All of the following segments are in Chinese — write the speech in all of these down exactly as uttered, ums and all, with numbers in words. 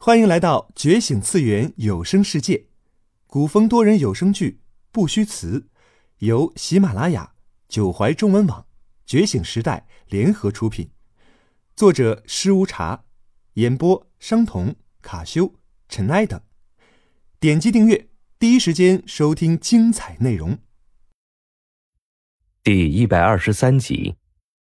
欢迎来到觉醒次元有声世界，古风多人有声剧不虚词，由喜马拉雅、九怀中文网、觉醒时代联合出品，作者施无茶，演播商童、卡修、尘埃等。点击订阅，第一时间收听精彩内容。 第一百二十三集。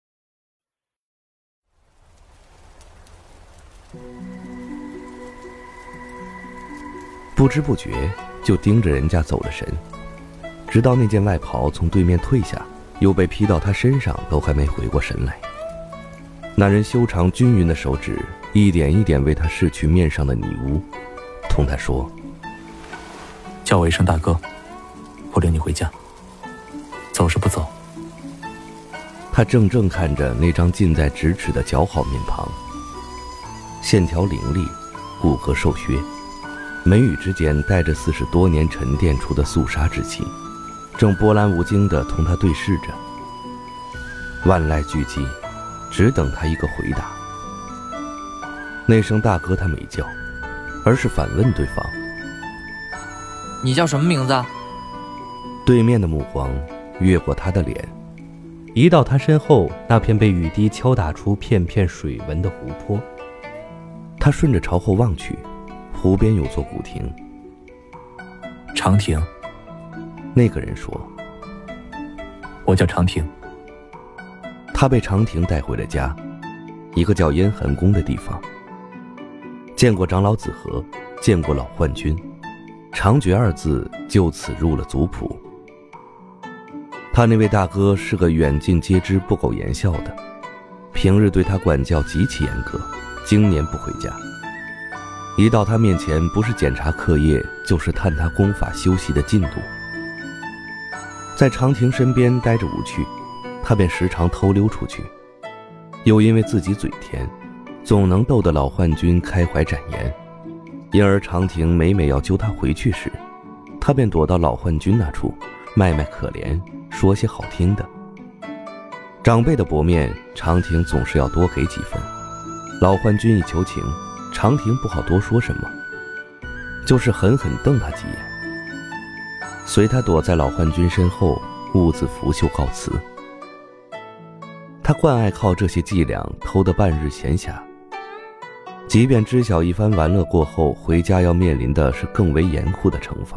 不知不觉就盯着人家走了神，直到那件外袍从对面退下，又被披到他身上，都还没回过神来。那人修长均匀的手指一点一点为他拭去面上的泥污，同他说： 叫我一声大哥，我领你回家。走是不走？ 他怔怔看着那张近在咫尺的姣好面庞，线条凌厉，骨骼瘦削，眉宇之间带着四十多年沉淀出的肃杀之气，正波澜无惊地同他对视着。万籁俱寂，只等他一个回答。那声大哥他没叫，而是反问对方： 你叫什么名字？ 对面的目光越过他的脸，移到他身后那片被雨滴敲打出片片水纹的湖泊。他顺着朝后望去，湖边有座古亭。 长亭。 那个人说： 我叫长亭。 他被长亭带回了家，一个叫烟寒宫的地方。见过长老子和，见过老幻君，长觉二字就此入了族谱。他那位大哥是个远近皆知、不苟言笑的，平日对他管教极其严格，经年不回家。一到他面前，不是检查课业，就是探他功法修习的进度。在长亭身边待着无趣，他便时常偷溜出去，又因为自己嘴甜，总能逗得老幻君开怀展颜，因而长亭每每要揪他回去时，他便躲到老幻君那处，卖卖可怜，说些好听的。长辈的薄面，长亭总是要多给几分。老幻君一求情，长亭不好多说什么，就是狠狠瞪他几眼，随他躲在老幻君身后，兀自拂袖告辞。他惯爱靠这些伎俩偷得半日闲暇，即便知晓一番玩乐过后，回家要面临的是更为严酷的惩罚。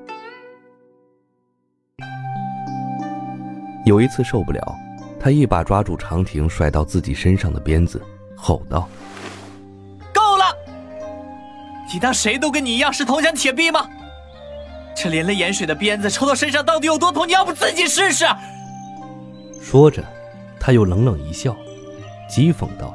有一次受不了，他一把抓住长亭甩到自己身上的鞭子，吼道： 够了！你当谁都跟你一样是铜墙铁壁吗？这淋了盐水的鞭子抽到身上到底有多痛，你要不自己试试？ 说着他又冷冷一笑，讥讽道：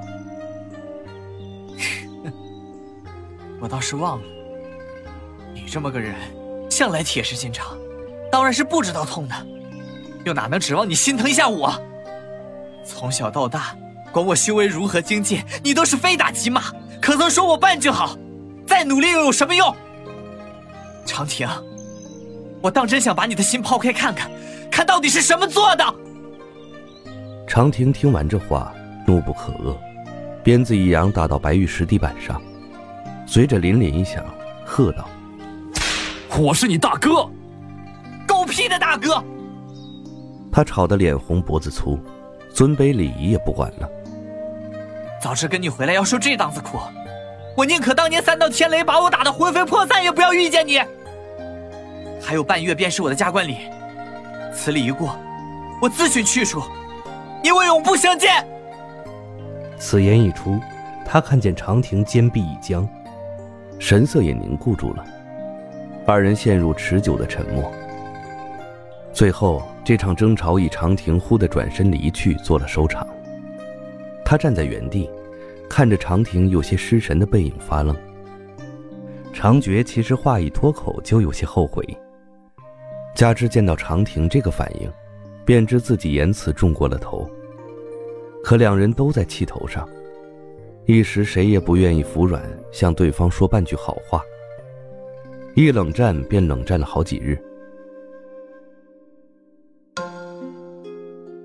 我倒是忘了，你这么个人向来铁石心肠，当然是不知道痛的，又哪能指望你心疼一下我？从小到大，管我修为如何精进，你都是非打即骂，可曾说我半句好？再努力又有什么用？长亭，我当真想把你的心抛开看看，看到底是什么做的。 长亭听完这话，怒不可遏，鞭子一扬打到白玉石地板上，随着凛凛一响，喝道： 我是你大哥！ 狗屁的大哥！ 他吵得脸红脖子粗，尊卑礼仪也不管了。 早知跟你回来要受这档子苦，我宁可当年三道天雷把我打得魂飞魄散，也不要遇见你。还有半月便是我的加官礼，此礼一过，我自寻去处，你我永不相见。 此言一出，他看见长亭肩臂一僵，神色也凝固住了，二人陷入持久的沉默。最后这场争吵以长亭忽地转身离去做了收场。他站在原地，看着长亭有些失神的背影发愣。长觉其实话一脱口就有些后悔，加之见到长亭这个反应，便知自己言辞重过了头。可两人都在气头上，一时谁也不愿意服软，向对方说半句好话。一冷战便冷战了好几日。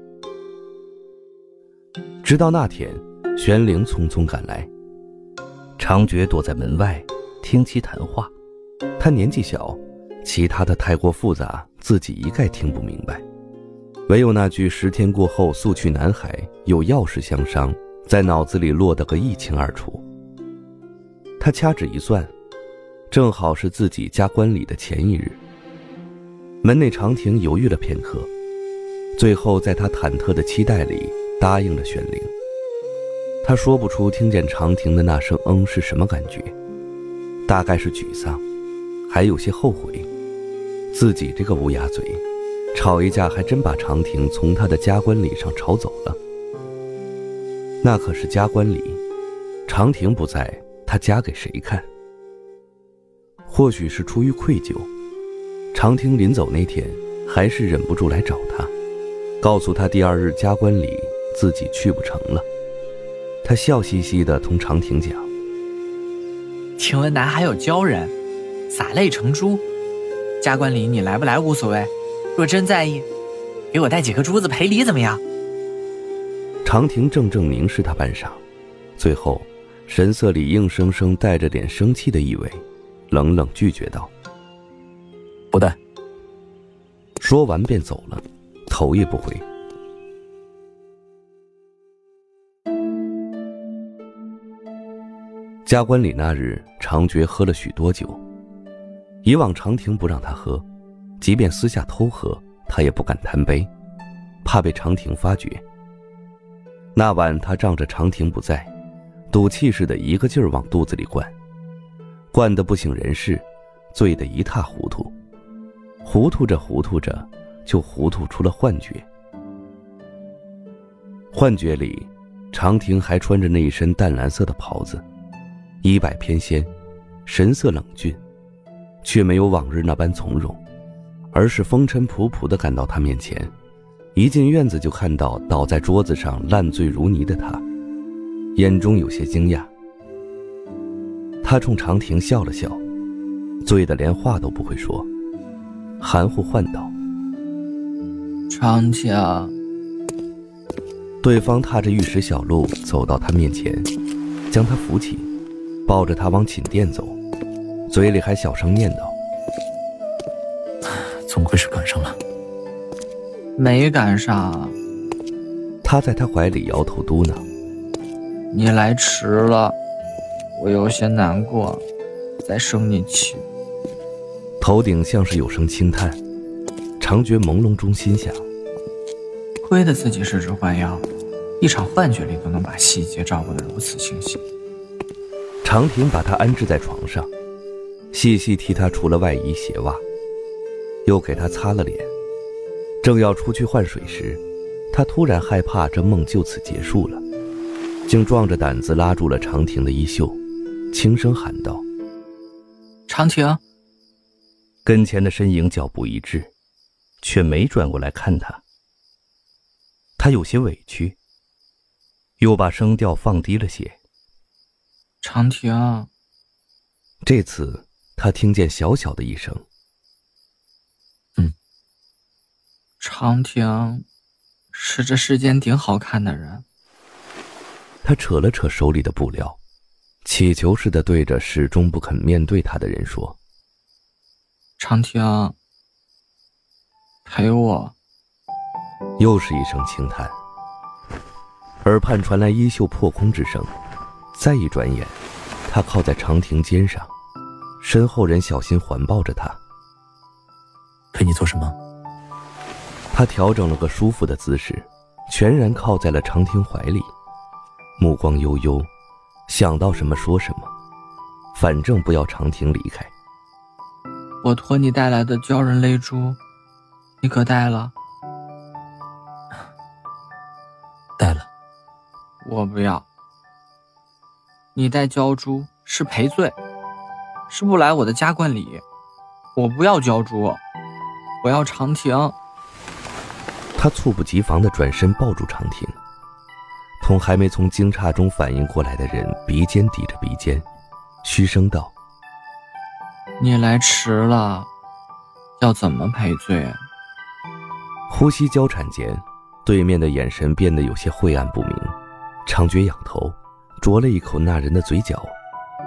直到那天，玄灵匆匆赶来， 长觉躲在门外听其谈话，他年纪小，其他的太过复杂，自己一概听不明白。唯有那句十天过后速去南海，有要事相商，在脑子里落得个一清二楚。他掐指一算，正好是自己加冠礼的前一日。门内长亭犹豫了片刻，最后在他忐忑的期待里答应了选灵。他说不出听见长亭的那声嗯是什么感觉，大概是沮丧，还有些后悔，自己这个乌鸦嘴，吵一架还真把长亭从他的加冠礼上吵走了。那可是加冠礼，长亭不在，他加给谁看？或许是出于愧疚，长亭临走那天还是忍不住来找他，告诉他第二日加冠礼自己去不成了。他笑嘻嘻地同长亭讲： 听闻南海有鲛人，洒泪成珠，加冠礼你来不来无所谓，若真在意，给我带几颗珠子赔礼怎么样？ 长亭怔怔凝视他半晌，最后神色里硬生生带着点生气的意味，冷冷拒绝道： 不带。 说完便走了，头也不回。加冠礼那日，长觉喝了许多酒。以往长亭不让他喝，即便私下偷喝，他也不敢贪杯，怕被长亭发觉。那晚他仗着长亭不在，赌气似的一个劲儿往肚子里灌，灌得不省人事，醉得一塌糊涂。糊涂着糊涂着，就糊涂出了幻觉。幻觉里，长亭还穿着那一身淡蓝色的袍子，衣摆翩跹，神色冷峻，却没有往日那般从容，而是风尘仆仆地赶到他面前，一进院子就看到倒在桌子上烂醉如泥的他，眼中有些惊讶。他冲长亭笑了笑，醉得连话都不会说，含糊唤道： 长亭。 对方踏着玉石小路走到他面前，将他扶起，抱着他往寝殿走，嘴里还小声念叨： 总归是赶上了。 没赶上。 他在他怀里摇头嘟囔： 你来迟了，我有些难过，再生你气。 头顶像是有声轻叹，长觉朦胧中心想： 亏得自己是只幻妖，一场幻觉里都能把细节照顾得如此清晰。 长亭把他安置在床上，细细替他除了外衣鞋袜，又给他擦了脸。正要出去换水时，他突然害怕这梦就此结束了，竟壮着胆子拉住了长亭的衣袖，轻声喊道： 长亭。 跟前的身影脚步一致，却没转过来看他。他有些委屈，又把声调放低了些： 长亭。 这次他听见小小的一声： 嗯。 长亭是这世间顶好看的人。 他扯了扯手里的布料，乞求似的对着始终不肯面对他的人说： 长亭，陪我。 又是一声轻叹，耳畔传来衣袖破空之声。再一转眼，他靠在长亭肩上，身后人小心环抱着他。 陪你做什么？ 他调整了个舒服的姿势，全然靠在了长亭怀里，目光悠悠，想到什么说什么，反正不要长亭离开。 我托你带来的鲛人泪珠，你可带了？ 带了。 我不要。你带鲛珠是赔罪，是不来我的加冠礼。我不要鲛珠，我要长亭。 他猝不及防地转身抱住长亭，同还没从惊诧中反应过来的人鼻尖抵着鼻尖，虚声道： 你来迟了，要怎么赔罪？ 呼吸交缠间，对面的眼神变得有些晦暗不明。长觉仰头啄了一口那人的嘴角，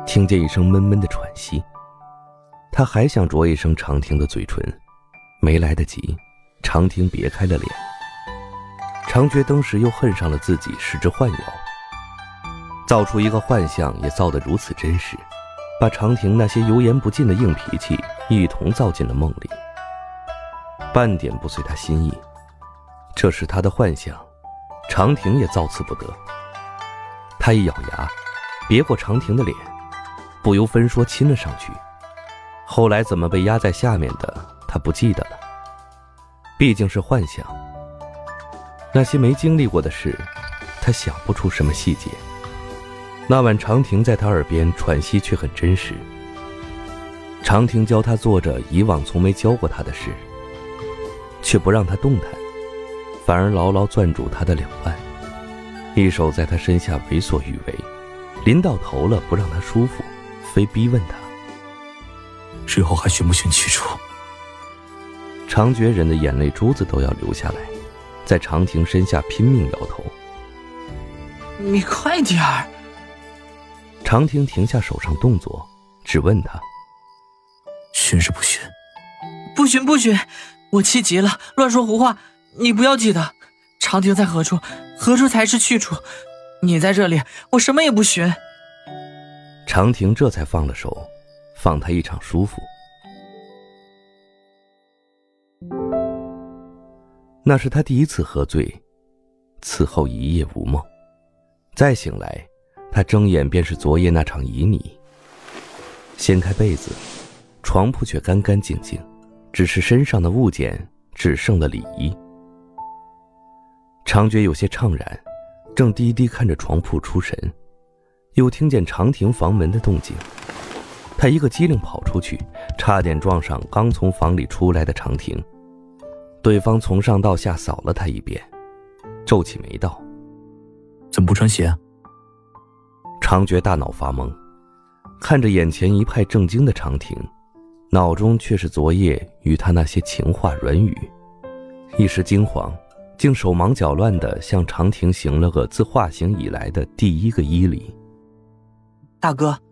听见一声闷闷的喘息。他还想啄一声长亭的嘴唇，没来得及，长亭别开了脸。长觉登时又恨上了自己是只幻妖，造出一个幻象也造得如此真实，把长亭那些油盐不进的硬脾气一同造进了梦里，半点不随他心意。这是他的幻想，长亭也造次不得。他一咬牙，别过长亭的脸，不由分说亲了上去。后来怎么被压在下面的，他不记得了，毕竟是幻想。那些没经历过的事，他想不出什么细节。那晚长亭在他耳边喘息却很真实。长亭教他做着以往从没教过他的事，却不让他动弹，反而牢牢攥住他的两腕，一手在他身下为所欲为，临到头了不让他舒服，非逼问他日后还寻不寻去处。 长觉忍的眼泪珠子都要流下来，在长亭身下拼命摇头。 你快点儿！ 长亭停下手上动作，只问他寻是不寻？ 不寻不寻，我气急了，乱说胡话，你不要记得。长亭在何处，何处才是去处。你在这里，我什么也不寻。 长亭这才放了手，放他一场舒服。那是他第一次喝醉，此后一夜无梦。再醒来，他睁眼便是昨夜那场旖旎。掀开被子，床铺却干干净净，只是身上的物件只剩了里衣。长觉有些怅然，正低低看着床铺出神，又听见长亭房门的动静。他一个机灵跑出去，差点撞上刚从房里出来的长亭。对方从上到下扫了他一遍，皱起眉道： 怎么不穿鞋？ 长觉大脑发懵，看着眼前一派正经的长亭，脑中却是昨夜与他那些情话软语，一时惊慌，竟手忙脚乱地向长亭行了个自化形以来的第一个揖礼。 大哥，